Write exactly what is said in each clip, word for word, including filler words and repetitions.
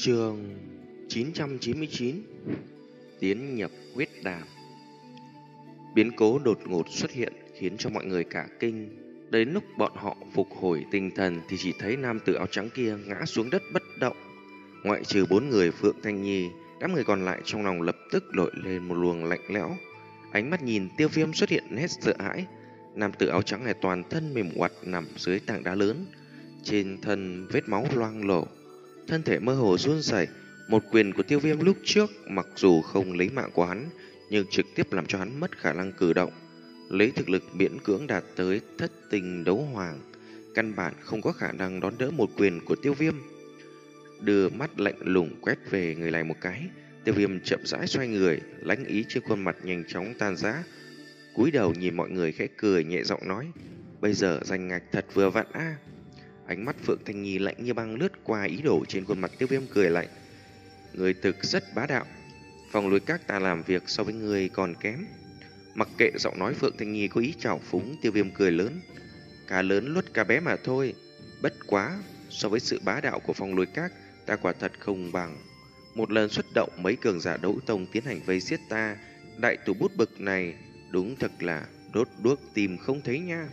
Chương chín trăm chín mươi chín. Tiến nhập huyết đàm. Biến cố đột ngột xuất hiện khiến cho mọi người cả kinh. Đến lúc bọn họ phục hồi tinh thần thì chỉ thấy nam tử áo trắng kia ngã xuống đất bất động. Ngoại trừ bốn người Phượng Thanh Nhi, đám người còn lại trong lòng lập tức nổi lên một luồng lạnh lẽo. Ánh mắt nhìn Tiêu Viêm xuất hiện nét sợ hãi. Nam tử áo trắng này toàn thân mềm oặt nằm dưới tảng đá lớn, trên thân vết máu loang lổ, thân thể mơ hồ run rẩy. Một quyền của Tiêu Viêm lúc trước mặc dù không lấy mạng của hắn, nhưng trực tiếp làm cho hắn mất khả năng cử động. Lấy thực lực miễn cưỡng đạt tới thất tình đấu hoàng, căn bản không có khả năng đón đỡ một quyền của Tiêu Viêm. Đưa mắt lạnh lùng quét về người này một cái, Tiêu Viêm chậm rãi xoay người, lãnh ý trên khuôn mặt nhanh chóng tan rã, cúi đầu nhìn mọi người khẽ cười nhẹ giọng nói: "Bây giờ giành ngạch thật vừa vặn a." À. Ánh mắt Phượng Thanh Nhi lạnh như băng lướt qua ý đồ trên khuôn mặt Tiêu Viêm, cười lạnh: "Người thực rất bá đạo, phòng lối các ta làm việc so với người còn kém." Mặc kệ giọng nói Phượng Thanh Nhi có ý trào phúng, Tiêu Viêm cười lớn: "Cá lớn luất cá bé mà thôi, bất quá so với sự bá đạo của phòng lối các, ta quả thật không bằng. Một lần xuất động mấy cường giả đấu tông tiến hành vây giết ta, đại thủ bút bực này đúng thật là đốt đuốc tìm không thấy nha.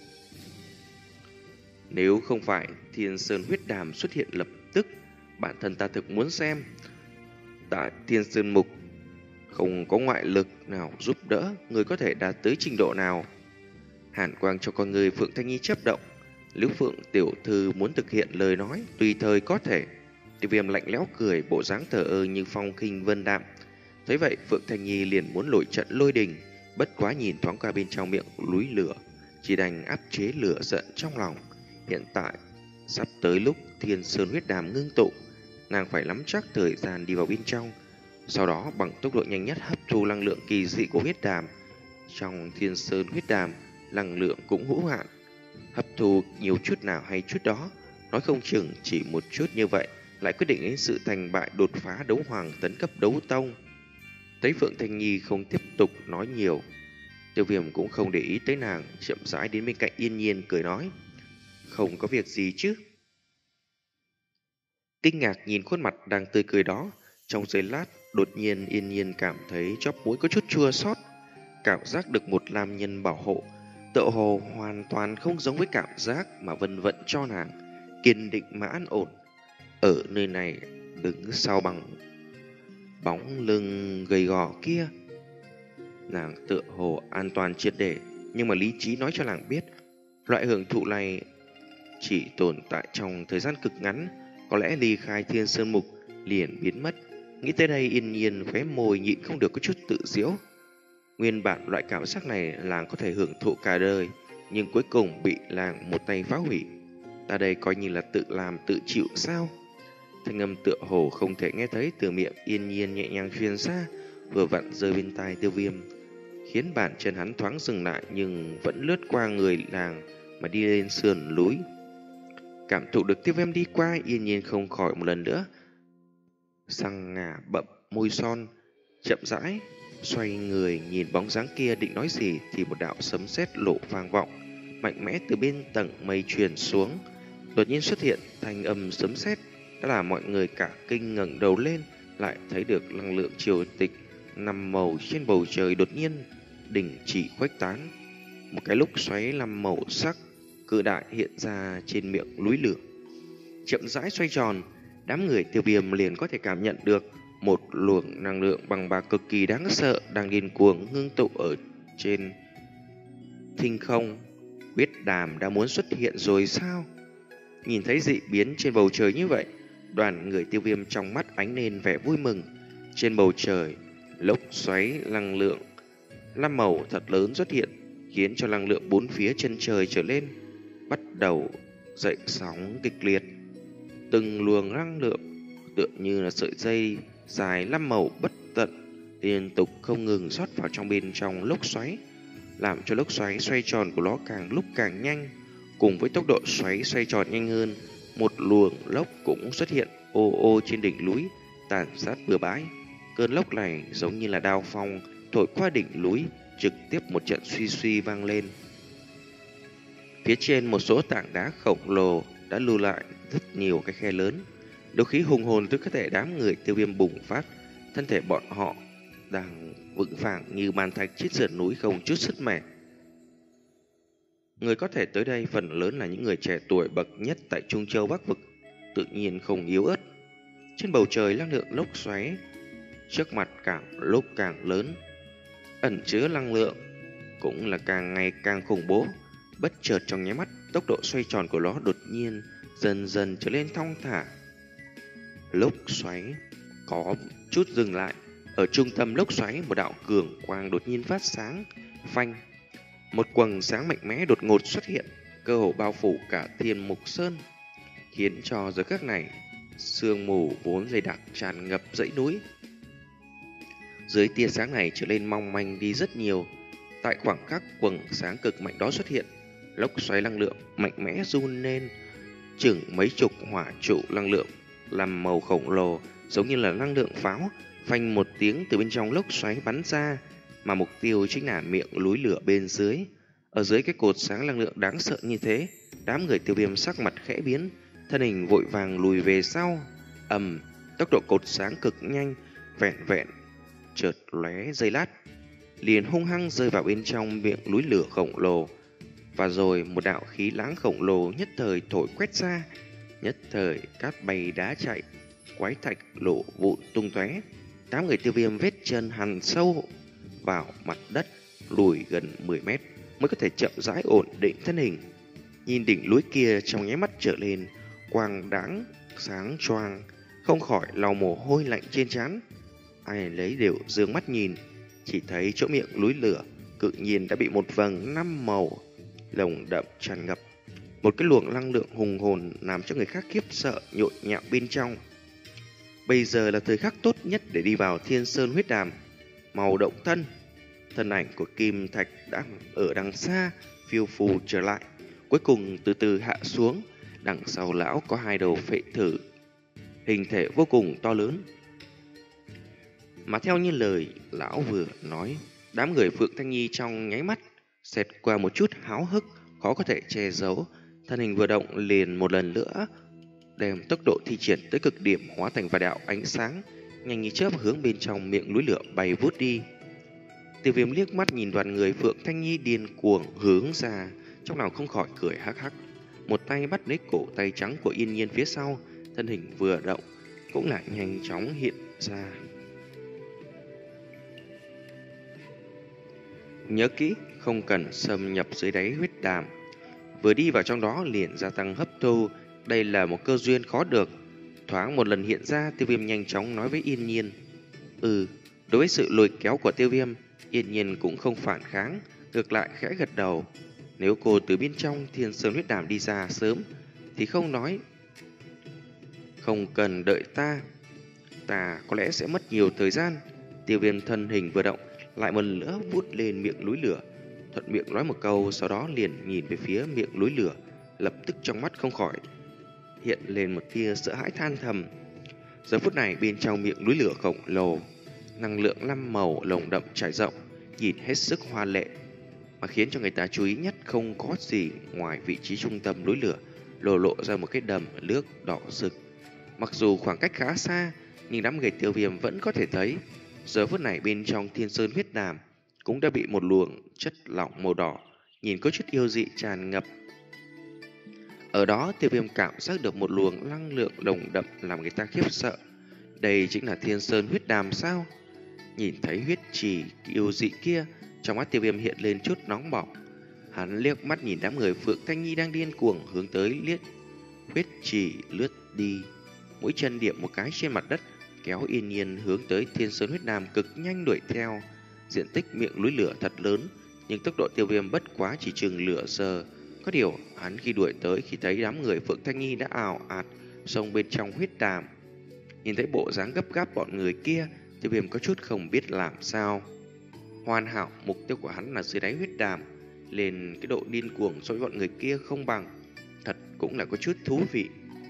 Nếu không phải Thiên Sơn huyết đàm xuất hiện lập tức, bản thân ta thực muốn xem tại Thiên Sơn mục không có ngoại lực nào giúp đỡ, người có thể đạt tới trình độ nào." Hàn quang cho con người Phượng Thanh Nhi chớp động. Nếu Phượng tiểu thư muốn thực hiện lời nói, tùy thời có thể. Tiêu Viêm lạnh lẽo cười, bộ dáng thờ ơ như phong khinh vân đạm. Thấy vậy, Phượng Thanh Nhi liền muốn nổi trận lôi đình, bất quá nhìn thoáng qua bên trong miệng núi lửa, chỉ đành áp chế lửa giận trong lòng. Hiện tại sắp tới lúc Thiên Sơn huyết đàm ngưng tụ, nàng phải nắm chắc thời gian đi vào bên trong, sau đó bằng tốc độ nhanh nhất hấp thu năng lượng kỳ dị của huyết đàm. Trong Thiên Sơn huyết đàm, năng lượng cũng hữu hạn, hấp thu nhiều chút nào hay chút đó, nói không chừng chỉ một chút như vậy lại quyết định đến sự thành bại đột phá đấu hoàng tấn cấp đấu tông. Thấy Phượng Thanh Nhi không tiếp tục nói nhiều, Tiêu Viêm cũng không để ý tới nàng, chậm rãi đến bên cạnh Yên Nhiên cười nói: "Không có việc gì chứ?" Kinh ngạc nhìn khuôn mặt đang tươi cười đó, trong giây lát đột nhiên Yên Nhiên cảm thấy chóp mũi có chút chua xót. Cảm giác được một nam nhân bảo hộ tựa hồ hoàn toàn không giống với cảm giác mà Vân Vận cho nàng, kiên định mà an ổn. Ở nơi này đứng sau bằng bóng lưng gầy gò kia, nàng tựa hồ an toàn triệt để, nhưng mà lý trí nói cho nàng biết loại hưởng thụ này chỉ tồn tại trong thời gian cực ngắn, có lẽ ly khai Thiên Sơn mục liền biến mất. Nghĩ tới đây, Yên Nhiên khóe môi nhịn không được có chút tự giễu. Nguyên bản loại cảm giác này làng có thể hưởng thụ cả đời, nhưng cuối cùng bị làng một tay phá hủy. Ta đây coi như là tự làm tự chịu sao? Thanh âm tựa hồ không thể nghe thấy từ miệng Yên Nhiên nhẹ nhàng truyền ra, vừa vặn rơi bên tai Tiêu Viêm, khiến bàn chân hắn thoáng dừng lại, nhưng vẫn lướt qua người làng mà đi lên sườn núi. Cảm thụ được Tiêu Viêm đi qua, Yên Nhiên không khỏi một lần nữa sang ngả bậm môi son, chậm rãi xoay người nhìn bóng dáng kia định nói gì thì một đạo sấm sét lộ vang vọng, mạnh mẽ từ bên tầng mây truyền xuống. Đột nhiên xuất hiện thanh âm sấm sét đã làm mọi người cả kinh ngẩng đầu lên, lại thấy được năng lượng triều tịch năm màu trên bầu trời đột nhiên đình chỉ khuếch tán. Một cái lúc xoáy năm màu sắc cự đại hiện ra trên miệng núi lửa, chậm rãi xoay tròn. Đám người Tiêu Viêm liền có thể cảm nhận được một luồng năng lượng bằng bạc cực kỳ đáng sợ đang điên cuồng ngưng tụ ở trên thinh không. Huyết đàm đã muốn xuất hiện rồi sao? Nhìn thấy dị biến trên bầu trời như vậy, đoàn người Tiêu Viêm trong mắt ánh lên vẻ vui mừng. Trên bầu trời, lốc xoáy năng lượng năm màu thật lớn xuất hiện, khiến cho năng lượng bốn phía chân trời trở lên bắt đầu dậy sóng kịch liệt. Từng luồng năng lượng tựa như là sợi dây dài năm màu bất tận liên tục không ngừng rót vào trong bên trong lốc xoáy, làm cho lốc xoáy xoay tròn của nó càng lúc càng nhanh. Cùng với tốc độ xoáy xoay tròn nhanh hơn, một luồng lốc cũng xuất hiện ô ô trên đỉnh núi, tàn sát bừa bãi. Cơn lốc này giống như là đao phong thổi qua đỉnh núi, trực tiếp một trận suy suy vang lên. Phía trên một số tảng đá khổng lồ đã lưu lại rất nhiều cái khe lớn, đấu khí hùng hồn từ cơ thể đám người Tiêu Viêm bùng phát, thân thể bọn họ đang vững vàng như bàn thạch trên sườn núi không chút sứt mẻ. Người có thể tới đây phần lớn là những người trẻ tuổi bậc nhất tại Trung Châu Bắc Vực, tự nhiên không yếu ớt. Trên bầu trời năng lượng lốc xoáy trước mặt càng lúc càng lớn, ẩn chứa năng lượng cũng là càng ngày càng khủng bố. Bất chợt trong nháy mắt, tốc độ xoay tròn của nó đột nhiên dần dần trở lên thong thả. Lốc xoáy có chút dừng lại. Ở trung tâm lốc xoáy, một đạo cường quang đột nhiên phát sáng, phanh. Một quầng sáng mạnh mẽ đột ngột xuất hiện, cơ hồ bao phủ cả Thiên Mục Sơn, khiến cho giờ khắc này sương mù vốn dày đặc tràn ngập dãy núi. Dưới tia sáng này trở nên mong manh đi rất nhiều. Tại khoảng khắc quầng sáng cực mạnh đó xuất hiện, lốc xoáy năng lượng mạnh mẽ run lên, chừng mấy chục hỏa trụ năng lượng làm màu khổng lồ, giống như là năng lượng pháo, phanh một tiếng từ bên trong lốc xoáy bắn ra, mà mục tiêu chính là miệng núi lửa bên dưới. Ở dưới cái cột sáng năng lượng đáng sợ như thế, đám người Tiêu Viêm sắc mặt khẽ biến, thân hình vội vàng lùi về sau. Ầm, tốc độ cột sáng cực nhanh, vẹn vẹn chợt lóe giây lát, liền hung hăng rơi vào bên trong miệng núi lửa khổng lồ. Và rồi một đạo khí lãng khổng lồ nhất thời thổi quét ra, nhất thời cát bay đá chạy, quái thạch lộ vụn tung tóe. Đám người Tiêu Viêm vết chân hằn sâu vào mặt đất, lùi gần mười mét mới có thể chậm rãi ổn định thân hình. Nhìn đỉnh núi kia trong nháy mắt trở lên quang đãng sáng choang, không khỏi lau mồ hôi lạnh trên trán. Ai lấy đều dương mắt nhìn, chỉ thấy chỗ miệng núi lửa cự nhiên đã bị một vầng năm màu lồng đậm tràn ngập, một cái luồng năng lượng hùng hồn làm cho người khác khiếp sợ nhộn nhạo bên trong. Bây giờ là thời khắc tốt nhất để đi vào Thiên Sơn huyết đàm. Màu động thân, thân ảnh của Kim Thạch đang ở đằng xa phiêu phù trở lại, cuối cùng từ từ hạ xuống. Đằng sau lão có hai đầu phệ thử, hình thể vô cùng to lớn. Mà theo như lời lão vừa nói, đám người Phượng Thanh Nhi trong nháy mắt xẹt qua một chút háo hức khó có thể che giấu, thân hình vừa động liền một lần nữa đem tốc độ thi triển tới cực điểm, hóa thành vài đạo ánh sáng nhanh như chớp hướng bên trong miệng núi lửa bay vút đi. Tiêu Viêm liếc mắt nhìn đoàn người Phượng Thanh Nhi điên cuồng hướng ra, trong lòng không khỏi cười hắc hắc, một tay bắt lấy cổ tay trắng của Yên Nhiên phía sau, thân hình vừa động cũng lại nhanh chóng hiện ra. Nhớ kỹ, không cần xâm nhập dưới đáy huyết đàm, vừa đi vào trong đó liền gia tăng hấp thu, đây là một cơ duyên khó được. Thoáng một lần hiện ra, Tiêu Viêm nhanh chóng nói với Yên Nhiên. Ừ, đối với sự lôi kéo của Tiêu Viêm, Yên Nhiên cũng không phản kháng, ngược lại khẽ gật đầu. Nếu cô từ bên trong Thiên Sơn huyết đàm đi ra sớm thì không nói, không cần đợi ta, ta có lẽ sẽ mất nhiều thời gian. Tiêu Viêm thân hình vừa động, lại một lần nữa vút lên miệng núi lửa, thuận miệng nói một câu, sau đó liền nhìn về phía miệng núi lửa, lập tức trong mắt không khỏi hiện lên một tia sợ hãi than thầm. Giờ phút này bên trong miệng núi lửa khổng lồ, năng lượng năm màu lồng đậm trải rộng, nhìn hết sức hoa lệ, mà khiến cho người ta chú ý nhất không có gì ngoài vị trí trung tâm núi lửa lộ lộ ra một cái đầm nước đỏ rực. Mặc dù khoảng cách khá xa, nhưng đám người Tiêu Viêm vẫn có thể thấy, giờ phút này bên trong Thiên Sơn huyết đàm cũng đã bị một luồng chất lỏng màu đỏ nhìn có chút yêu dị tràn ngập. Ở đó Tiêu Viêm cảm giác được một luồng năng lượng đồng đậm làm người ta khiếp sợ. Đây chính là Thiên Sơn huyết đàm sao? Nhìn thấy huyết trì yêu dị kia, trong mắt Tiêu Viêm hiện lên chút nóng bỏng. Hắn liếc mắt nhìn đám người Phượng Thanh Nhi đang điên cuồng hướng tới liếc huyết trì lướt đi, mũi chân điểm một cái trên mặt đất, kéo Yên Nhiên hướng tới Thiên Sơn huyết đàm cực nhanh đuổi theo. Diện tích miệng núi lửa thật lớn, nhưng tốc độ Tiêu Viêm bất quá chỉ chừng nửa giờ. Có điều hắn khi đuổi tới, khi thấy đám người Phượng Thanh Nhi đã ào ạt xông bên trong huyết đàm, nhìn thấy bộ dáng gấp gáp bọn người kia, Tiêu Viêm có chút không biết làm sao. Hoàn hảo, mục tiêu của hắn là dưới đáy huyết đàm, lên cái độ điên cuồng so với bọn người kia không bằng, thật cũng là có chút thú vị.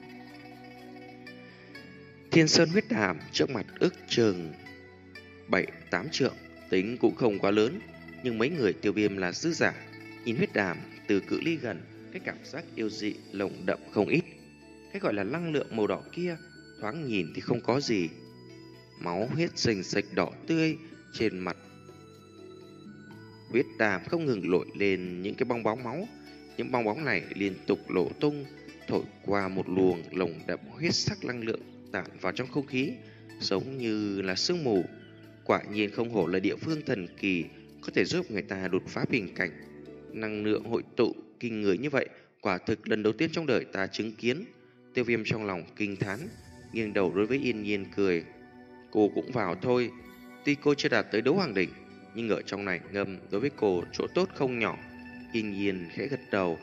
Thiên Sơn huyết đàm trước mặt ước chừng bảy tám trượng, tính cũng không quá lớn, nhưng mấy người Tiêu Viêm là dư giả. Nhìn huyết đàm từ cự ly gần, cái cảm giác yêu dị lồng đậm không ít. Cái gọi là năng lượng màu đỏ kia thoáng nhìn thì không có gì. Máu huyết sình sạch đỏ tươi trên mặt huyết đàm không ngừng lội lên những cái bong bóng máu. Những bong bóng này liên tục nổ tung, thổi qua một luồng lồng đậm huyết sắc năng lượng tản vào trong không khí, giống như là sương mù. Quả nhiên không hổ là địa phương thần kỳ, có thể giúp người ta đột phá bình cảnh. Năng lượng hội tụ kinh người như vậy, quả thực lần đầu tiên trong đời ta chứng kiến. Tiêu Viêm trong lòng kinh thán, nghiêng đầu đối với Yên Nhiên cười. Cô cũng vào thôi, tuy cô chưa đạt tới đấu hoàng đỉnh, nhưng ở trong này ngầm đối với cô chỗ tốt không nhỏ. Yên Nhiên khẽ gật đầu.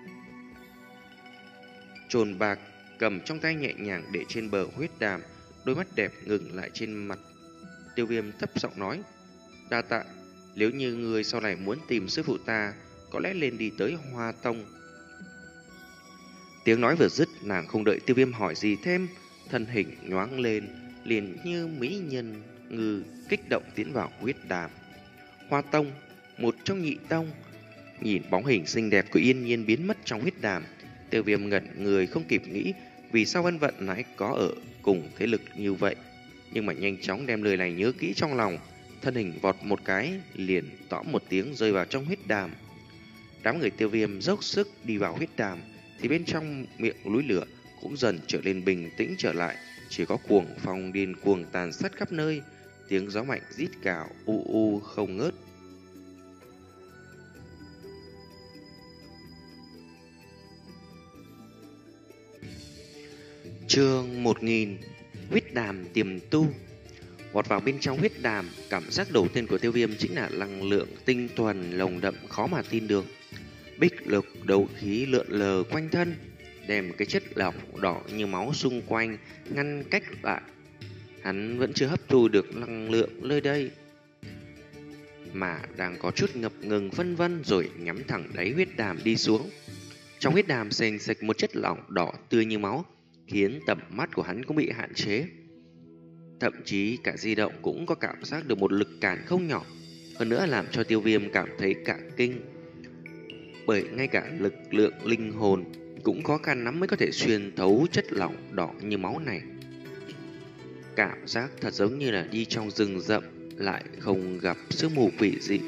Trồn bạc cầm trong tay nhẹ nhàng để trên bờ huyết đàm, đôi mắt đẹp ngừng lại trên mặt. Tiêu Viêm thấp giọng nói, đa tạ, nếu như người sau này muốn tìm sư phụ ta, có lẽ lên đi tới Hoa Tông. Tiếng nói vừa dứt, nàng không đợi Tiêu Viêm hỏi gì thêm, thân hình nhoáng lên, liền như mỹ nhân ngư kích động tiến vào huyết đàm. Hoa Tông, một trong nhị tông. Nhìn bóng hình xinh đẹp của Yên Nhiên biến mất trong huyết đàm, Tiêu Viêm ngẩn người không kịp nghĩ vì sao Vân Vận nãy có ở cùng thế lực như vậy, nhưng mà nhanh chóng đem lời này nhớ kỹ trong lòng, thân hình vọt một cái liền tõm một tiếng rơi vào trong huyết đàm. Đám người Tiêu Viêm dốc sức đi vào huyết đàm thì bên trong miệng núi lửa cũng dần trở nên bình tĩnh trở lại, chỉ có cuồng phong điên cuồng tàn sát khắp nơi, tiếng gió mạnh rít cào u u không ngớt. Chương một nghìn. Huyết đàm tiềm tu. Vọt vào bên trong huyết đàm, cảm giác đầu tiên của Tiêu Viêm chính là năng lượng tinh thuần nồng đậm khó mà tin được. Bích lực đấu khí lượn lờ quanh thân, đem cái chất lỏng đỏ như máu xung quanh ngăn cách lại. Hắn vẫn chưa hấp thu được năng lượng nơi đây, mà đang có chút ngập ngừng vân vân rồi nhắm thẳng đáy huyết đàm đi xuống. Trong huyết đàm sền sạch một chất lỏng đỏ tươi như máu, khiến tầm mắt của hắn cũng bị hạn chế. Thậm chí cả di động cũng có cảm giác được một lực cản không nhỏ, hơn nữa làm cho Tiêu Viêm cảm thấy cả kinh. Bởi ngay cả lực lượng linh hồn cũng khó khăn lắm mới có thể xuyên thấu chất lỏng đỏ như máu này. Cảm giác thật giống như là đi trong rừng rậm lại không gặp sương mù quỷ dị.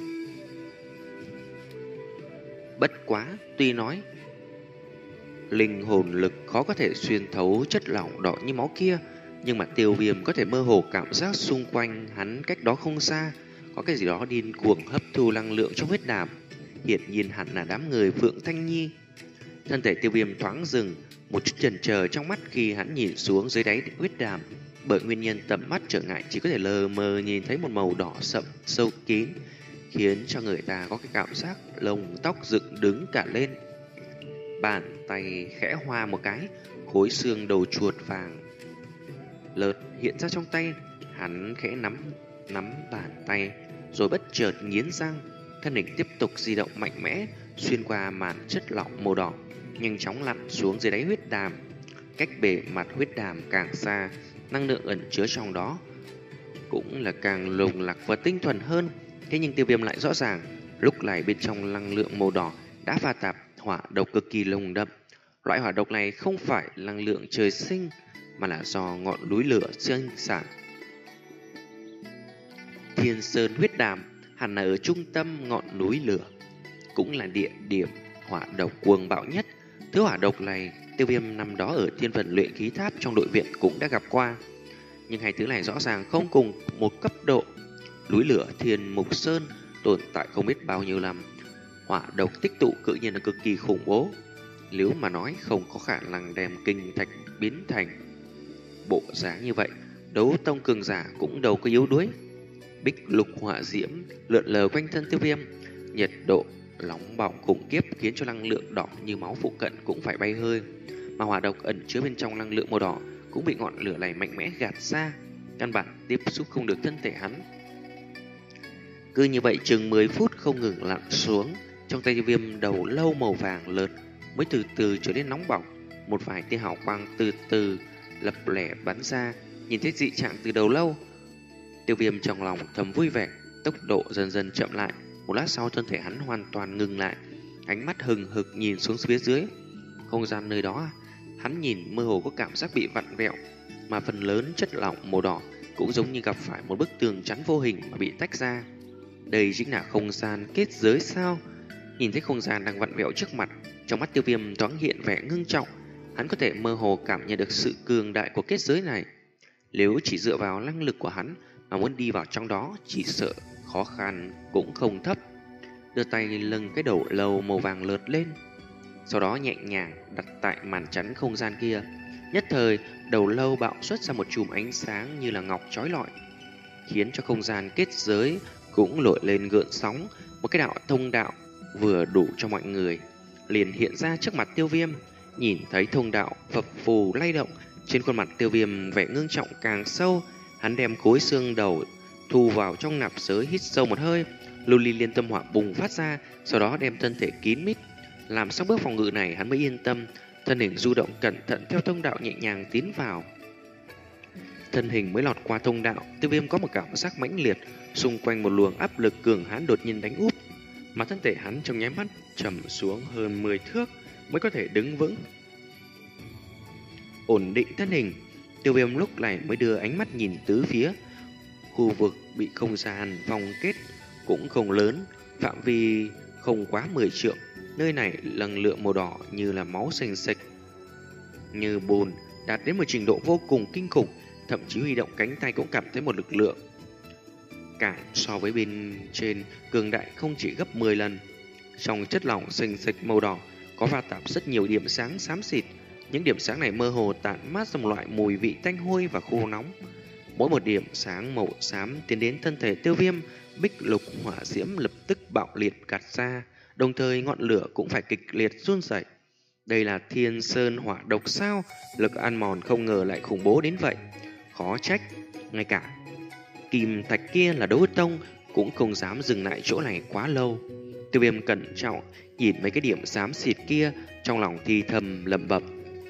Bất quá, tuy nói linh hồn lực khó có thể xuyên thấu chất lỏng đỏ như máu kia, nhưng mà Tiêu Viêm có thể mơ hồ cảm giác xung quanh hắn cách đó không xa có cái gì đó điên cuồng hấp thu năng lượng trong huyết đàm. Hiển nhiên hẳn là đám người Phượng Thanh Nhi. Thân thể Tiêu Viêm thoáng dừng, một chút chần chờ trong mắt khi hắn nhìn xuống dưới đáy huyết đàm. Bởi nguyên nhân tầm mắt trở ngại, chỉ có thể lờ mờ nhìn thấy một màu đỏ sậm sâu kín, khiến cho người ta có cái cảm giác lông tóc dựng đứng cả lên. Bàn tay khẽ hoa một cái, khối xương đầu chuột vàng lợt hiện ra trong tay. Hắn khẽ nắm nắm bàn tay rồi bất chợt nghiến răng, thân hình tiếp tục di động mạnh mẽ xuyên qua màn chất lỏng màu đỏ, nhanh chóng lặn xuống dưới đáy huyết đàm. Cách bề mặt huyết đàm càng xa, năng lượng ẩn chứa trong đó cũng là càng lồng lặc và tinh thuần hơn. Thế nhưng Tiêu Viêm lại rõ ràng, lúc này bên trong năng lượng màu đỏ đã pha tạp hỏa độc cực kỳ nồng đậm. Loại hỏa độc này không phải năng lượng trời sinh, mà là do ngọn núi lửa sinh sản. Thiên Sơn huyết đàm hẳn là ở trung tâm ngọn núi lửa, cũng là địa điểm hỏa độc cuồng bạo nhất. Thứ hỏa độc này Tiêu Viêm năm đó ở thiên phần luyện khí tháp trong đội viện cũng đã gặp qua, nhưng hai thứ này rõ ràng không cùng một cấp độ. Núi lửa Thiên Mục Sơn tồn tại không biết bao nhiêu năm, hỏa độc tích tụ tự nhiên là cực kỳ khủng bố. Nếu mà nói không có khả năng đem kinh thạch biến thành bộ dáng như vậy, đấu tông cường giả cũng đâu có yếu đuối. Bích lục hỏa diễm lượn lờ quanh thân Tiêu Viêm, nhiệt độ nóng bỏng khủng khiếp khiến cho năng lượng đỏ như máu phụ cận cũng phải bay hơi, mà hỏa độc ẩn chứa bên trong năng lượng màu đỏ cũng bị ngọn lửa này mạnh mẽ gạt ra, căn bản tiếp xúc không được thân thể hắn. Cứ như vậy chừng mười phút không ngừng lặn xuống, trong tay Tiêu Viêm đầu lâu màu vàng lợt mới từ từ trở nên nóng bỏng. Một vài tia hào quang từ từ lập lẻ bắn ra. Nhìn thấy dị trạng từ đầu lâu, Tiêu Viêm trong lòng thầm vui vẻ, tốc độ dần dần chậm lại. Một lát sau thân thể hắn hoàn toàn ngừng lại, ánh mắt hừng hực nhìn xuống phía dưới. Không gian nơi đó hắn nhìn mơ hồ có cảm giác bị vặn vẹo, mà phần lớn chất lỏng màu đỏ cũng giống như gặp phải một bức tường chắn vô hình mà bị tách ra. Đây chính là không gian kết giới sao? Nhìn thấy không gian đang vặn vẹo trước mặt, trong mắt Tiêu Viêm thoáng hiện vẻ ngưng trọng. Hắn có thể mơ hồ cảm nhận được sự cường đại của kết giới này. Nếu chỉ dựa vào năng lực của hắn mà muốn đi vào trong đó, chỉ sợ khó khăn cũng không thấp. Đưa tay lưng cái đầu lâu màu vàng lượt lên, sau đó nhẹ nhàng đặt tại màn chắn không gian kia. Nhất thời, đầu lâu bạo xuất ra một chùm ánh sáng như là ngọc chói lọi, khiến cho không gian kết giới cũng nổi lên gợn sóng. Một cái đạo thông đạo vừa đủ cho mọi người liền hiện ra trước mặt Tiêu Viêm. Nhìn thấy thông đạo phập phù lay động, trên khuôn mặt Tiêu Viêm vẻ ngưng trọng càng sâu. Hắn đem khối xương đầu thu vào trong nạp giới, hít sâu một hơi, lưu ly liên tâm hỏa bùng phát ra, sau đó đem thân thể kín mít. Làm xong bước phòng ngự này, hắn mới yên tâm, thân hình du động cẩn thận theo thông đạo nhẹ nhàng tiến vào. Thân hình mới lọt qua thông đạo, Tiêu Viêm có một cảm giác mãnh liệt, xung quanh một luồng áp lực cường hãn đột nhiên đánh úp, mà thân thể hắn trong nháy mắt trầm xuống hơn mười thước mới có thể đứng vững. Ổn định thân hình, Tiêu Viêm lúc này mới đưa ánh mắt nhìn tứ phía. Khu vực bị không gian vòng kết cũng không lớn, phạm vi không quá mười trượng. Nơi này năng lượng màu đỏ như là máu sền sệt, như bùn, đạt đến một trình độ vô cùng kinh khủng, thậm chí huy động cánh tay cũng cảm thấy một lực lượng cả so với bên trên cường đại không chỉ gấp mười lần. Trong chất lỏng sền sệt màu đỏ có pha tạp rất nhiều điểm sáng xám xịt. Những điểm sáng này mơ hồ tản mát ra một loại mùi vị tanh hôi và khô nóng. Mỗi một điểm sáng màu xám tiến đến thân thể Tiêu Viêm, bích lục hỏa diễm lập tức bạo liệt gạt ra, đồng thời ngọn lửa cũng phải kịch liệt run rẩy. Đây là thiên sơn hỏa độc sao? Lực ăn mòn không ngờ lại khủng bố đến vậy. Khó trách, ngay cả kim thạch kia là đấu tông cũng không dám dừng lại chỗ này quá lâu. Tiêu Viêm cẩn trọng nhìn mấy cái điểm xám xịt kia, trong lòng thì thầm lẩm bẩm.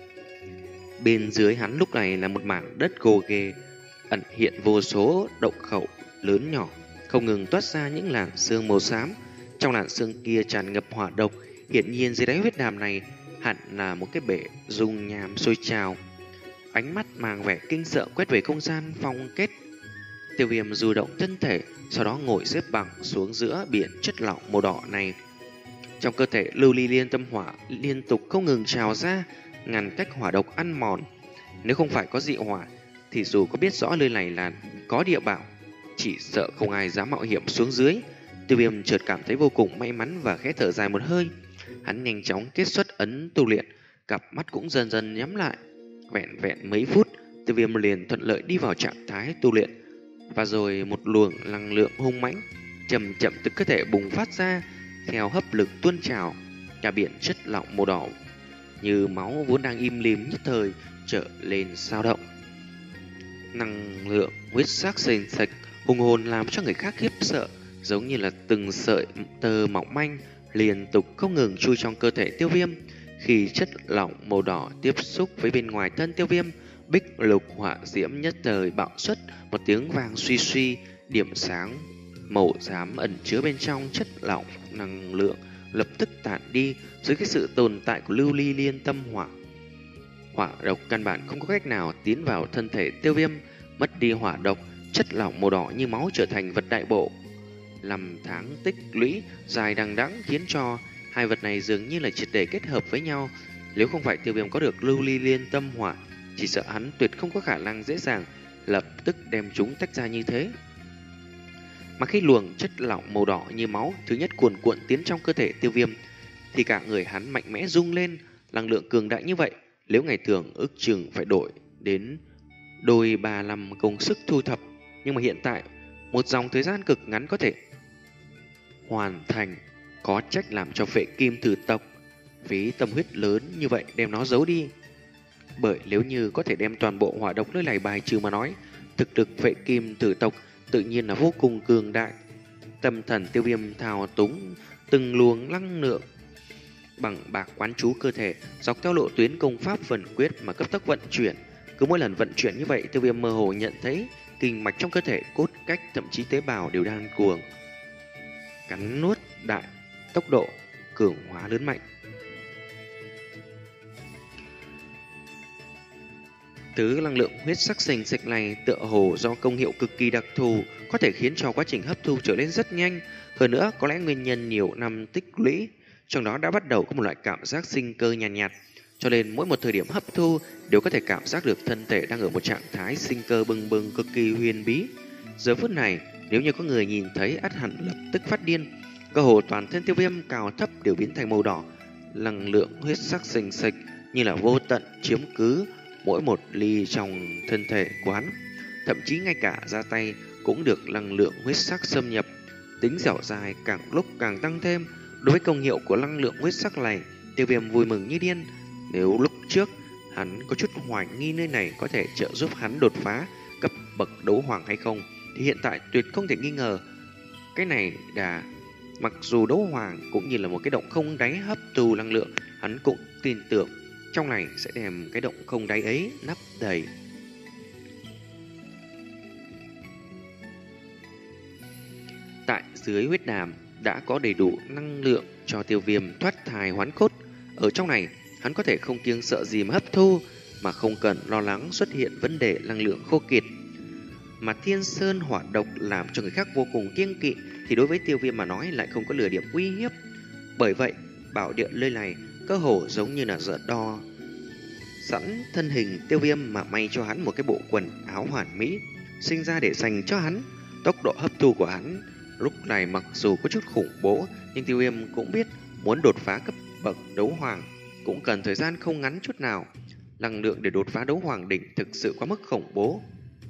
Bên dưới hắn lúc này là một mảng đất gồ ghề, ẩn hiện vô số động khẩu lớn nhỏ, không ngừng toát ra những làn sương màu xám. Trong làn sương kia tràn ngập hỏa độc, hiển nhiên dưới đáy huyết đàm này hẳn là một cái bể dung nham sôi trào. Ánh mắt mang vẻ kinh sợ quét về không gian phong kết. Tiêu Viêm du động thân thể, sau đó ngồi xếp bằng xuống giữa biển chất lỏng màu đỏ này. Trong cơ thể lưu ly liên tâm hỏa liên tục không ngừng trào ra, ngăn cách hỏa độc ăn mòn. Nếu không phải có dị hỏa thì dù có biết rõ nơi này là có địa bảo, chỉ sợ không ai dám mạo hiểm xuống dưới. Tiêu Viêm chợt cảm thấy vô cùng may mắn và khẽ thở dài một hơi. Hắn nhanh chóng kết xuất ấn tu luyện, cặp mắt cũng dần dần nhắm lại. Vẹn vẹn mấy phút, Tiêu Viêm liền thuận lợi đi vào trạng thái tu luyện, và rồi một luồng năng lượng hung mãnh chậm chậm từ cơ thể bùng phát ra, theo hấp lực tuôn trào. Cả biển chất lỏng màu đỏ như máu vốn đang im lìm nhất thời trở lên sao động. Năng lượng huyết sắc sền sệt hùng hồn làm cho người khác khiếp sợ, giống như là từng sợi tơ mỏng manh liên tục không ngừng chui trong cơ thể Tiêu Viêm. Khi chất lỏng màu đỏ tiếp xúc với bên ngoài thân Tiêu Viêm, bích lục hỏa diễm nhất thời bạo xuất, một tiếng vang suy suy, điểm sáng màu xám ẩn chứa bên trong chất lỏng năng lượng lập tức tản đi dưới cái sự tồn tại của lưu ly liên tâm hỏa. Hỏa độc căn bản không có cách nào tiến vào thân thể Tiêu Viêm. Mất đi hỏa độc, chất lỏng màu đỏ như máu trở thành vật đại bộ. Năm tháng tích lũy dài đằng đẵng khiến cho hai vật này dường như là triệt để kết hợp với nhau. Nếu không phải Tiêu Viêm có được lưu ly liên tâm hỏa, chỉ sợ hắn tuyệt không có khả năng dễ dàng lập tức đem chúng tách ra như thế. Mà khi luồng chất lỏng màu đỏ như máu thứ nhất cuồn cuộn tiến trong cơ thể Tiêu Viêm, thì cả người hắn mạnh mẽ rung lên. Năng lượng cường đại như vậy, nếu ngày thường ước chừng phải đổi đến đôi ba năm công sức thu thập, nhưng mà hiện tại một dòng thời gian cực ngắn có thể hoàn thành. Có trách làm cho Phệ Kim Thử tộc phí tâm huyết lớn như vậy đem nó giấu đi. Bởi nếu như có thể đem toàn bộ hỏa độc nơi này bài trừ mà nói, thực lực Phệ Kim Thử tộc tự nhiên là vô cùng cường đại. Tâm thần Tiêu Viêm thao túng từng luồng năng lượng bằng bạc quán chú cơ thể, dọc theo lộ tuyến công pháp phần quyết mà cấp tốc vận chuyển. Cứ mỗi lần vận chuyển như vậy, Tiêu Viêm mơ hồ nhận thấy kinh mạch trong cơ thể, cốt cách, thậm chí tế bào đều đang cuồng cắn nuốt đại tốc độ cường hóa lớn mạnh. Thứ năng lượng huyết sắc sình sịch này tựa hồ do công hiệu cực kỳ đặc thù, có thể khiến cho quá trình hấp thu trở nên rất nhanh. Hơn nữa, có lẽ nguyên nhân nhiều năm tích lũy, trong đó đã bắt đầu có một loại cảm giác sinh cơ nhàn nhạt, nhạt, cho nên mỗi một thời điểm hấp thu đều có thể cảm giác được thân thể đang ở một trạng thái sinh cơ bừng bừng cực kỳ huyền bí. Giờ phút này, nếu như có người nhìn thấy ắt hẳn lập tức phát điên. Cơ hồ toàn thân Tiêu Viêm cao thấp đều biến thành màu đỏ, năng lượng huyết sắc sình sịch như là vô tận chiếm cứ mỗi một ly trong thân thể của hắn. Thậm chí ngay cả ra tay cũng được năng lượng huyết sắc xâm nhập. Tính dẻo dài càng lúc càng tăng thêm. Đối với công hiệu của năng lượng huyết sắc này, Tiêu Viêm vui mừng như điên. Nếu lúc trước hắn có chút hoài nghi nơi này có thể trợ giúp hắn đột phá cấp bậc đấu hoàng hay không, thì hiện tại tuyệt không thể nghi ngờ. Cái này đã mặc dù đấu hoàng cũng như là một cái động không đáy hấp thu năng lượng, hắn cũng tin tưởng trong này sẽ đem cái động không đáy ấy nắp đầy. Tại dưới huyết đàm đã có đầy đủ năng lượng cho Tiêu Viêm thoát thai hoán cốt. Ở trong này, hắn có thể không kiêng sợ gì mà hấp thu, mà không cần lo lắng xuất hiện vấn đề năng lượng khô kiệt. Mà Thiên Sơn hỏa độc làm cho người khác vô cùng kiêng kỵ, thì đối với Tiêu Viêm mà nói lại không có lửa điểm uy hiếp. Bởi vậy, bảo địa nơi này cơ hồ giống như là dỡ đo sẵn thân hình Tiêu Viêm mà may cho hắn một cái bộ quần áo hoàn mỹ, sinh ra để dành cho hắn. Tốc độ hấp thu của hắn lúc này mặc dù có chút khủng bố, nhưng Tiêu Viêm cũng biết muốn đột phá cấp bậc đấu hoàng cũng cần thời gian không ngắn chút nào. Năng lượng để đột phá đấu hoàng đỉnh thực sự quá mức khủng bố.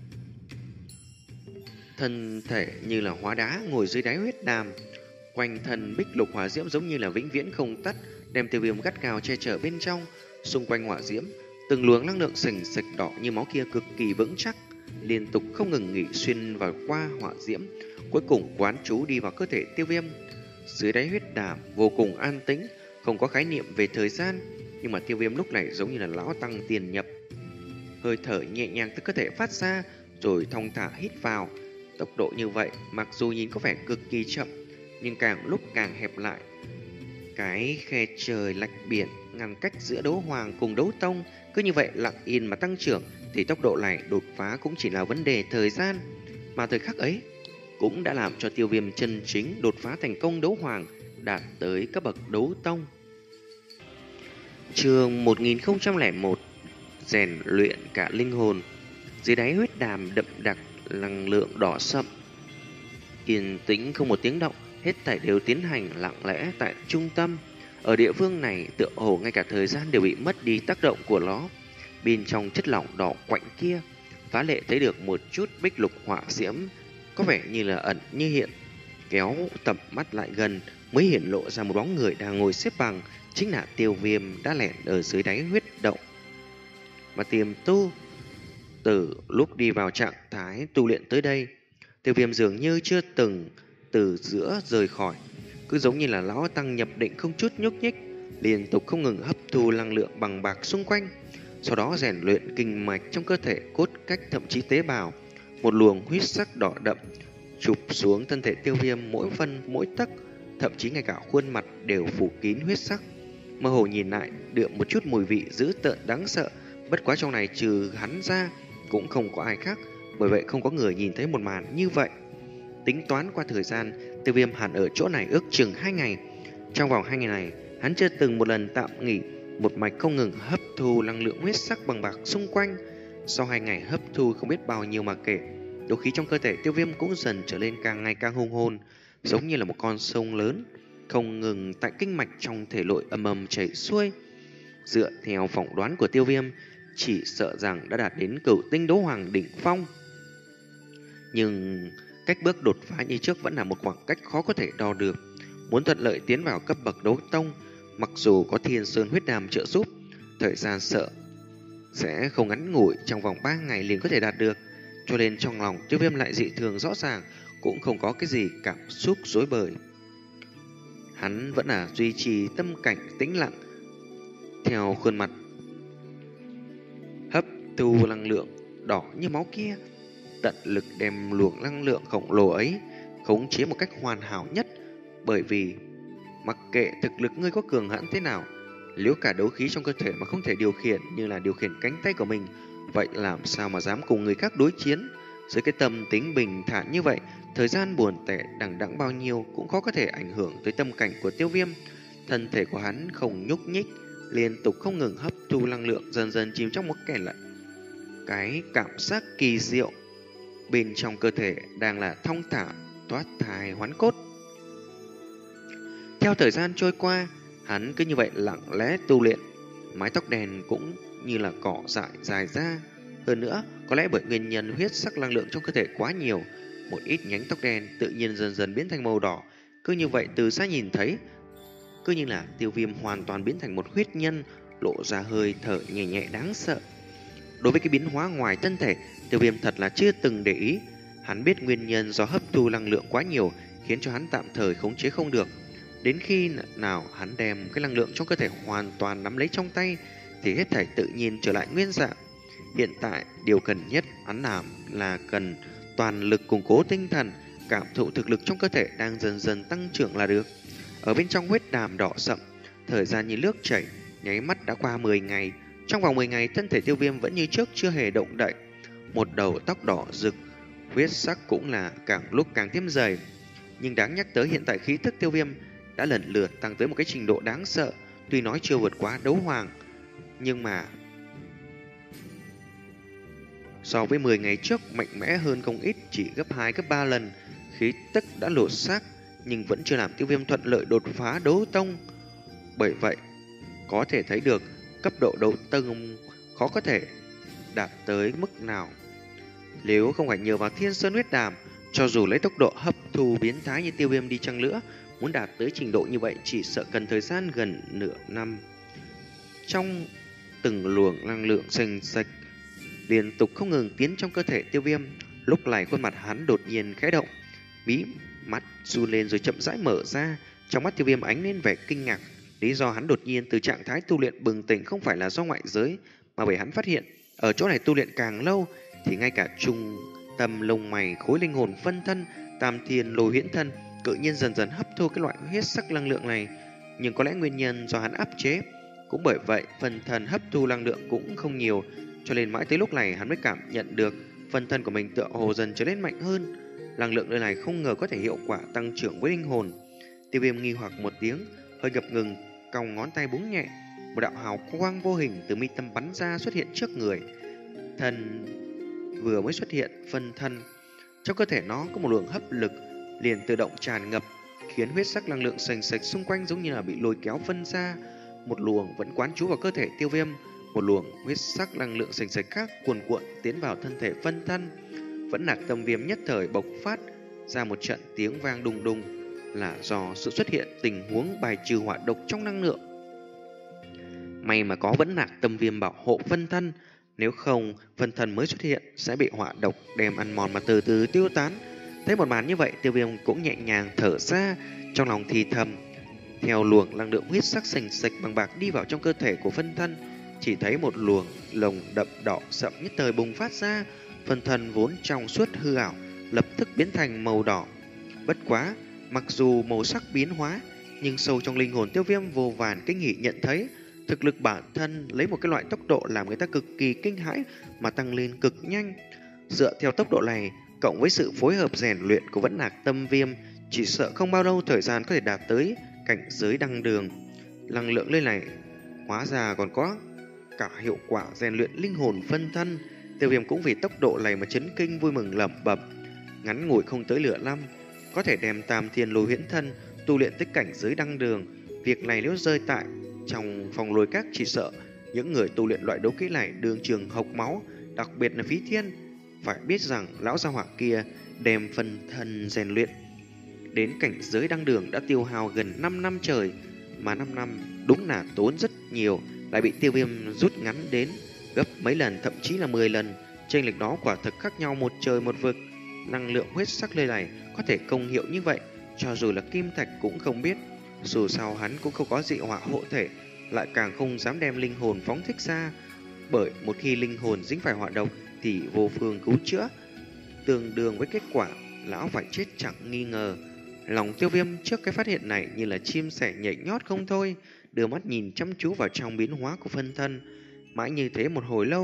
Thân thể như là hóa đá ngồi dưới đáy huyết đàm, quanh thân bích lục hỏa diễm giống như là vĩnh viễn không tắt, đem Tiêu Viêm gắt gao che chở bên trong. Xung quanh hỏa diễm, từng luồng năng lượng sình sịch đỏ như máu kia cực kỳ vững chắc, liên tục không ngừng nghỉ xuyên vào qua hỏa diễm, cuối cùng quán trú đi vào cơ thể Tiêu Viêm. Dưới đáy huyết đàm vô cùng an tĩnh, không có khái niệm về thời gian, nhưng mà Tiêu Viêm lúc này giống như là lão tăng tiền nhập, hơi thở nhẹ nhàng từ cơ thể phát ra, rồi thong thả hít vào. Tốc độ như vậy mặc dù nhìn có vẻ cực kỳ chậm, nhưng càng lúc càng hẹp lại. Cái khe trời lạch biển ngăn cách giữa đấu hoàng cùng đấu tông cứ như vậy lặng yên mà tăng trưởng, thì tốc độ này đột phá cũng chỉ là vấn đề thời gian. Mà thời khắc ấy cũng đã làm cho Tiêu Viêm chân chính đột phá thành công đấu hoàng, đạt tới cấp bậc đấu tông. Chương một nghìn không trăm lẻ một, rèn luyện cả linh hồn. Dưới đáy huyết đàm đậm đặc năng lượng đỏ sậm, yên tĩnh không một tiếng động, hết thảy đều tiến hành lặng lẽ tại trung tâm. Ở địa phương này tựa hồ ngay cả thời gian đều bị mất đi tác động của nó. Bên trong chất lỏng đỏ quạnh kia, phá lệ thấy được một chút bích lục hỏa diễm, có vẻ như là ẩn như hiện. Kéo tầm mắt lại gần mới hiện lộ ra một bóng người đang ngồi xếp bằng, chính là Tiêu Viêm đã lẻn ở dưới đáy huyết động mà tiềm tu. Từ lúc đi vào trạng thái tu luyện tới đây, Tiêu Viêm dường như chưa từng từ giữa rời khỏi, cứ giống như là lão tăng nhập định không chút nhúc nhích, liên tục không ngừng hấp thu năng lượng bằng bạc xung quanh, sau đó rèn luyện kinh mạch trong cơ thể, cốt cách thậm chí tế bào. Một luồng huyết sắc đỏ đậm chụp xuống thân thể Tiêu Viêm, mỗi phân mỗi tấc, thậm chí ngay cả khuôn mặt đều phủ kín huyết sắc. Mơ hồ nhìn lại đượm một chút mùi vị dữ tợn đáng sợ, bất quá trong này trừ hắn ra cũng không có ai khác, bởi vậy không có người nhìn thấy một màn như vậy. Tính toán qua thời gian, Tiêu Viêm hẳn ở chỗ này ước chừng hai ngày. Trong vòng hai ngày này, hắn chưa từng một lần tạm nghỉ, một mạch không ngừng hấp thu năng lượng huyết sắc bằng bạc xung quanh. Sau hai ngày hấp thu không biết bao nhiêu mà kể, đấu khí trong cơ thể Tiêu Viêm cũng dần trở lên càng ngày càng hùng hồn, giống như là một con sông lớn, không ngừng tại kinh mạch trong thể nội ầm ầm chảy xuôi. Dựa theo phỏng đoán của Tiêu Viêm, chỉ sợ rằng đã đạt đến cửu tinh đấu hoàng đỉnh phong. Nhưng cách bước đột phá như trước vẫn là một khoảng cách khó có thể đo được. Muốn thuận lợi tiến vào cấp bậc đấu tông, mặc dù có Thiên Sơn huyết đàm trợ giúp, thời gian sợ sẽ không ngắn ngủi, trong vòng ba ngày liền có thể đạt được. Cho nên trong lòng Tiêu Viêm lại dị thường rõ ràng, cũng không có cái gì cảm xúc rối bời. Hắn vẫn là duy trì tâm cảnh tĩnh lặng, theo khuôn mặt hấp thu năng lượng đỏ như máu kia, tận lực đem luồng năng lượng khổng lồ ấy khống chế một cách hoàn hảo nhất. Bởi vì mặc kệ thực lực ngươi có cường hãn thế nào, nếu cả đấu khí trong cơ thể mà không thể điều khiển như là điều khiển cánh tay của mình, vậy làm sao mà dám cùng người khác đối chiến? Dưới cái tâm tính bình thản như vậy, thời gian buồn tẻ đằng đẵng bao nhiêu cũng khó có thể ảnh hưởng tới tâm cảnh của Tiêu Viêm. Thân thể của hắn không nhúc nhích, liên tục không ngừng hấp thu năng lượng, dần dần chìm trong một cái lạnh. Cái cảm giác kỳ diệu bên trong cơ thể đang là thong thả, thoát thai hoán cốt. Theo thời gian trôi qua, hắn cứ như vậy lặng lẽ tu luyện, mái tóc đen cũng như là cỏ dại dài ra. Hơn nữa, có lẽ bởi nguyên nhân huyết sắc năng lượng trong cơ thể quá nhiều, một ít nhánh tóc đen tự nhiên dần dần biến thành màu đỏ. Cứ như vậy từ xa nhìn thấy, cứ như là Tiêu Viêm hoàn toàn biến thành một huyết nhân, lộ ra hơi thở nhẹ nhẹ đáng sợ. Đối với cái biến hóa ngoài thân thể, Tiêu Viêm thật là chưa từng để ý. Hắn biết nguyên nhân do hấp thu năng lượng quá nhiều khiến cho hắn tạm thời khống chế không được. Đến khi nào hắn đem cái năng lượng trong cơ thể hoàn toàn nắm lấy trong tay thì hết thảy tự nhiên trở lại nguyên dạng. Hiện tại điều cần nhất hắn làm là cần toàn lực củng cố tinh thần, cảm thụ thực lực trong cơ thể đang dần dần tăng trưởng là được. Ở bên trong huyết đàm đỏ sậm, thời gian như nước chảy, nháy mắt đã qua mười ngày. Trong vòng mười ngày, thân thể Tiêu Viêm vẫn như trước chưa hề động đậy. Một đầu tóc đỏ rực, huyết sắc cũng là càng lúc càng thêm dày. Nhưng đáng nhắc tới hiện tại khí thức Tiêu Viêm đã lần lượt tăng tới một cái trình độ đáng sợ. Tuy nói chưa vượt quá đấu hoàng, nhưng mà so với mười ngày trước mạnh mẽ hơn không ít, chỉ gấp hai gấp ba lần. Khí tức đã lột xác nhưng vẫn chưa làm Tiêu Viêm thuận lợi đột phá đấu tông. Bởi vậy có thể thấy được cấp độ đấu tông khó có thể đạt tới mức nào. Nếu không phải nhờ vào Thiên Sơn huyết đàm, cho dù lấy tốc độ hấp thu biến thái như Tiêu Viêm đi chăng nữa, muốn đạt tới trình độ như vậy chỉ sợ cần thời gian gần nửa năm. Trong từng luồng năng lượng sành sạch liên tục không ngừng tiến trong cơ thể Tiêu Viêm, lúc này khuôn mặt hắn đột nhiên khẽ động, mí mắt run lên rồi chậm rãi mở ra. Trong mắt Tiêu Viêm ánh lên vẻ kinh ngạc. Lý do hắn đột nhiên từ trạng thái tu luyện bừng tỉnh không phải là do ngoại giới, mà bởi hắn phát hiện ở chỗ này tu luyện càng lâu thì ngay cả trung tâm lông mày, khối linh hồn phân thân, tam thiên lôi huyễn thân tự nhiên dần dần hấp thu cái loại huyết sắc năng lượng này. Nhưng có lẽ nguyên nhân do hắn áp chế, cũng bởi vậy phần thân hấp thu năng lượng cũng không nhiều, cho nên mãi tới lúc này hắn mới cảm nhận được phần thân của mình tựa hồ dần trở nên mạnh hơn. Năng lượng nơi này không ngờ có thể hiệu quả tăng trưởng với linh hồn. Tiêu Viêm nghi hoặc một tiếng, hơi ngập ngừng, cong ngón tay búng nhẹ, một đạo hào quang vô hình từ mi tâm bắn ra xuất hiện trước người. Thân vừa mới xuất hiện, phân thân trong cơ thể nó có một luồng hấp lực liền tự động tràn ngập, khiến huyết sắc năng lượng sành sạch xung quanh giống như là bị lôi kéo phân ra. Một luồng vẫn quán trú vào cơ thể Tiêu Viêm, một luồng huyết sắc năng lượng sành sạch khác cuồn cuộn tiến vào thân thể phân thân. Vẫn Nạc Tâm Viêm nhất thời bộc phát ra một trận tiếng vang đùng đùng, là do sự xuất hiện tình huống bài trừ hỏa độc trong năng lượng. May mà có Vẫn Nạc Tâm Viêm bảo hộ phân thân, nếu không phân thân mới xuất hiện sẽ bị hỏa độc đem ăn mòn mà từ từ tiêu tán. Thấy một màn như vậy, Tiêu Viêm cũng nhẹ nhàng thở ra, trong lòng thì thầm. Theo luồng năng lượng huyết sắc sành sạch bằng bạc đi vào trong cơ thể của phân thân, chỉ thấy một luồng lồng đậm đỏ sậm nhất thời bùng phát ra. Phân thân vốn trong suốt hư ảo lập tức biến thành màu đỏ. Bất quá, mặc dù màu sắc biến hóa, nhưng sâu trong linh hồn Tiêu Viêm vô vàn kinh hỉ nhận thấy thực lực bản thân lấy một cái loại tốc độ làm người ta cực kỳ kinh hãi mà tăng lên cực nhanh. Dựa theo tốc độ này, cộng với sự phối hợp rèn luyện của Vẫn Nạc Tâm Viêm, chỉ sợ không bao lâu thời gian có thể đạt tới cảnh giới đăng đường. Năng lượng lên này hóa ra còn có cả hiệu quả rèn luyện linh hồn phân thân. Tiêu Viêm cũng vì tốc độ này mà chấn kinh vui mừng lẩm bẩm. Ngắn ngủi không tới nửa năm, có thể đem tam thiên lôi huyễn thân tu luyện tới cảnh giới đăng đường. Việc này nếu rơi tại trong phòng lôi các, chỉ sợ những người tu luyện loại đấu kỹ này đường trường hộc máu, đặc biệt là Phí Thiên. Phải biết rằng lão gia hỏa kia đem phân thân rèn luyện đến cảnh giới đăng đường đã tiêu hao gần năm năm trời, mà năm năm đúng là tốn rất nhiều, lại bị Tiêu Viêm rút ngắn đến gấp mấy lần, thậm chí là mười lần. Chênh lệch đó quả thực khác nhau một trời một vực. Năng lượng huyết sắc lê này có thể công hiệu như vậy, cho dù là Kim Thạch cũng không biết. Dù sao hắn cũng không có dị hỏa hộ thể, lại càng không dám đem linh hồn phóng thích ra, bởi một khi linh hồn dính phải hỏa độc thì vô phương cứu chữa, tương đương với kết quả lão phải chết chẳng nghi ngờ. Lòng Tiêu Viêm trước cái phát hiện này như là chim sẻ nhảy nhót không thôi, đưa mắt nhìn chăm chú vào trong biến hóa của phân thân. Mãi như thế một hồi lâu,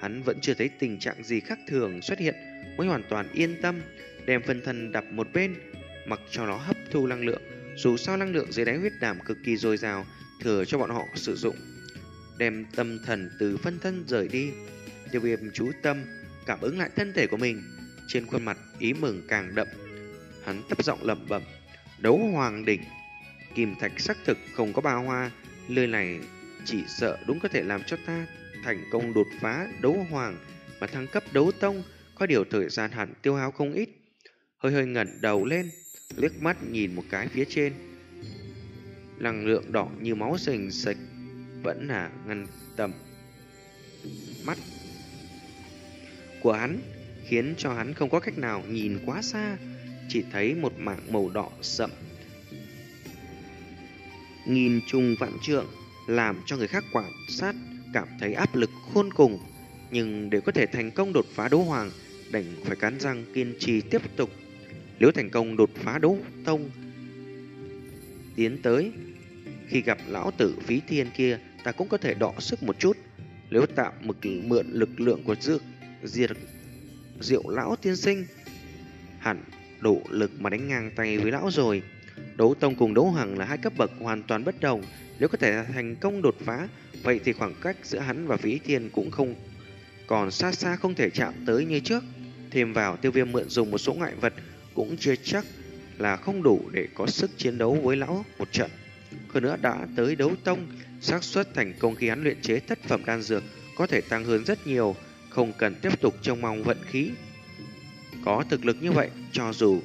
hắn vẫn chưa thấy tình trạng gì khác thường xuất hiện, mới hoàn toàn yên tâm, đem phân thân đặt một bên, mặc cho nó hấp thu năng lượng. Dù sao năng lượng dưới đáy huyết đàm cực kỳ dồi dào, thừa cho bọn họ sử dụng. Đem tâm thần từ phân thân rời đi, Tiêu Viêm chú tâm cảm ứng lại thân thể của mình, trên khuôn mặt ý mừng càng đậm. Hắn thấp giọng lẩm bẩm: đấu hoàng đỉnh, kim thạch xác thực không có ba hoa, lời này chỉ sợ đúng có thể làm cho ta thành công đột phá đấu hoàng và thăng cấp đấu tông, có điều thời gian hẳn tiêu hao không ít. Hơi hơi ngẩng đầu lên, liếc mắt nhìn một cái phía trên, năng lượng đỏ như máu sình sịch vẫn là ngăn tầm mắt của hắn, khiến cho hắn không có cách nào nhìn quá xa, chỉ thấy một mảng màu đỏ sậm nghìn trùng vạn trượng, làm cho người khác quan sát cảm thấy áp lực khôn cùng. Nhưng để có thể thành công đột phá đấu hoàng, đành phải cắn răng kiên trì tiếp tục. Nếu thành công đột phá đấu tông, tiến tới, khi gặp lão tử Phí Thiên kia, ta cũng có thể đọ sức một chút. Nếu tạm một mượn lực lượng của dược diệt Diệu lão tiên sinh, hẳn đủ lực mà đánh ngang tay với lão rồi. Đấu tông cùng đấu hoàng là hai cấp bậc hoàn toàn bất đồng. Nếu có thể thành công đột phá, vậy thì khoảng cách giữa hắn và Phí Thiên cũng không còn xa xa không thể chạm tới như trước. Thêm vào, Tiêu Viêm mượn dùng một số ngoại vật cũng chưa chắc là không đủ để có sức chiến đấu với lão một trận. Hơn nữa đã tới đấu tông, xác suất thành công khi hắn luyện chế thất phẩm đan dược có thể tăng hơn rất nhiều, không cần tiếp tục trông mong vận khí. Có thực lực như vậy, cho dù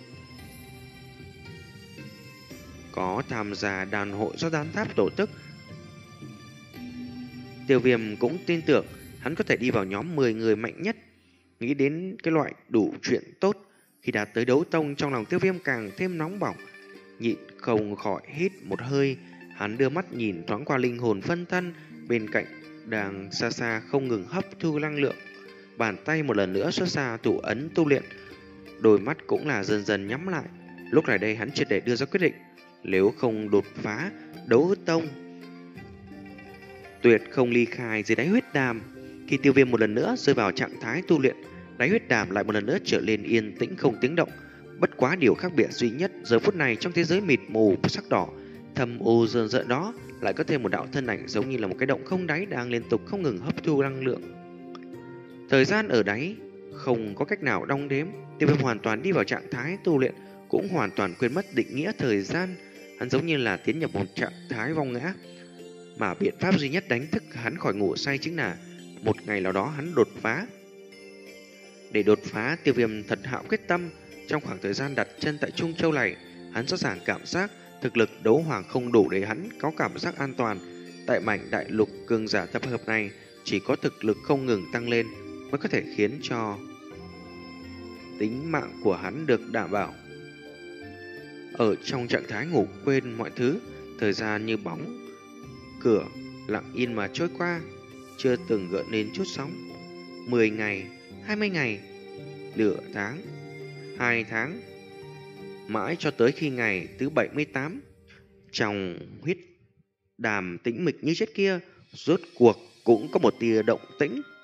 có tham gia đàn hội do đan tháp tổ chức, Tiêu Viêm cũng tin tưởng hắn có thể đi vào nhóm mười người mạnh nhất. Nghĩ đến cái loại đủ chuyện tốt, khi đạt tới đấu tông, trong lòng Tiêu Viêm càng thêm nóng bỏng, nhịn không khỏi hít một hơi. Hắn đưa mắt nhìn thoáng qua linh hồn phân thân bên cạnh đang xa xa không ngừng hấp thu năng lượng, bàn tay một lần nữa xuất ra thủ ấn tu luyện, đôi mắt cũng là dần dần nhắm lại. Lúc này đây hắn triệt để đưa ra quyết định, nếu không đột phá đấu tông, tuyệt không ly khai dưới đáy huyết đàm. Khi Tiêu Viêm một lần nữa rơi vào trạng thái tu luyện, đáy huyết đàm lại một lần nữa trở lên yên tĩnh không tiếng động. Bất quá điều khác biệt duy nhất, giờ phút này trong thế giới mịt mù sắc đỏ thâm u rợn rợn đó, lại có thêm một đạo thân ảnh giống như là một cái động không đáy đang liên tục không ngừng hấp thu năng lượng. Thời gian ở đáy không có cách nào đong đếm. Tiêu Viêm hoàn toàn đi vào trạng thái tu luyện, cũng hoàn toàn quên mất định nghĩa thời gian. Hắn giống như là tiến nhập một trạng thái vong ngã, mà biện pháp duy nhất đánh thức hắn khỏi ngủ say chính là một ngày nào đó hắn đột phá. Để đột phá, Tiêu Viêm thật hạo quyết tâm. Trong khoảng thời gian đặt chân tại Trung Châu này, hắn rõ ràng cảm giác thực lực đấu hoàng không đủ để hắn có cảm giác an toàn. Tại mảnh đại lục cường giả tập hợp này, chỉ có thực lực không ngừng tăng lên mới có thể khiến cho tính mạng của hắn được đảm bảo. Ở trong trạng thái ngủ quên mọi thứ, thời gian như bóng cửa lặng yên mà trôi qua, chưa từng gợn lên chút sóng. Mười ngày, hai mươi ngày, nửa tháng, hai tháng, mãi cho tới khi ngày thứ bảy mươi tám, trong huyết đàm tĩnh mịch như chết kia, rốt cuộc cũng có một tia động tĩnh.